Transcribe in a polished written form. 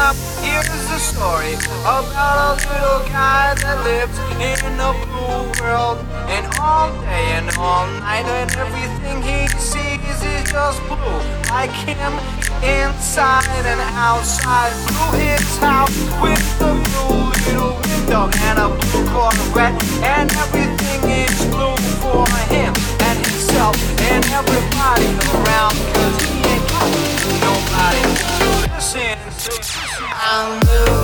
up, here's the story about a little guy that lives in a blue world. And all day and all night, and everything he sees is just blue. Like him, inside and outside. Blue his house with a blue little window and a blue Corvette. And everything is blue for him and himself and everybody around. Cause he ain't got nobody to listen to. I'm blue.